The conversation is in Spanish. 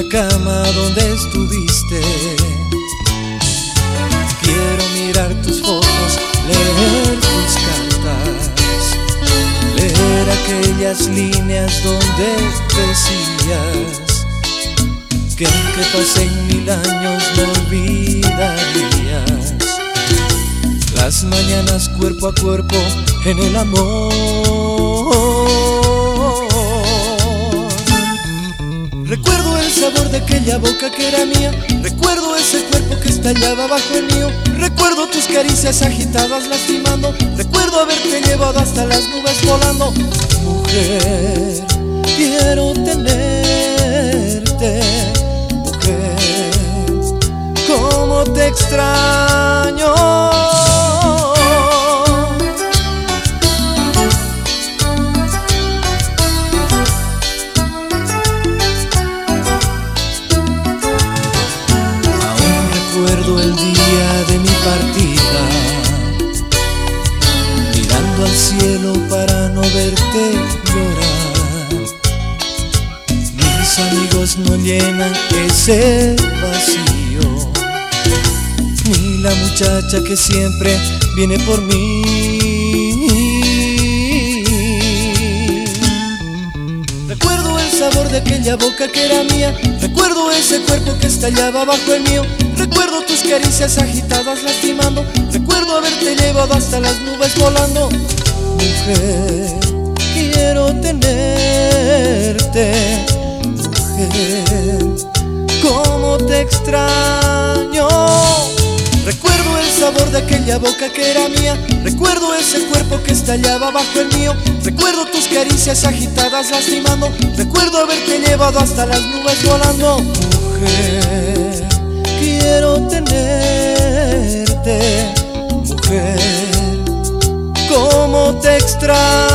cama donde estuviste. Quiero mirar tus fotos, leer tus cartas, leer aquellas líneas donde decías que aunque pasen 1000 años no olvidarías las mañanas cuerpo a cuerpo en el amor. Recuerdo el sabor de aquella boca que era mía, recuerdo ese cuerpo que estallaba bajo el mío, recuerdo tus caricias agitadas lastimando, recuerdo haberte llevado hasta las nubes volando. Mujer, quiero tenerte, mujer, cómo te extraño. Recuerdo el día de mi partida, mirando al cielo para no verte llorar. Mis amigos no llenan ese vacío, ni la muchacha que siempre viene por mí. Recuerdo el sabor de aquella boca que era mía, recuerdo ese cuerpo que estallaba bajo el mío, recuerdo tus caricias agitadas lastimando, recuerdo haberte llevado hasta las nubes volando. Mujer, quiero tenerte, mujer, cómo te extraño. Recuerdo el sabor de aquella boca que era mía, recuerdo ese cuerpo que estallaba bajo el mío, recuerdo tus caricias agitadas lastimando, recuerdo haberte llevado hasta las nubes volando. Mujer, quiero tenerte, mujer, cómo te extraño.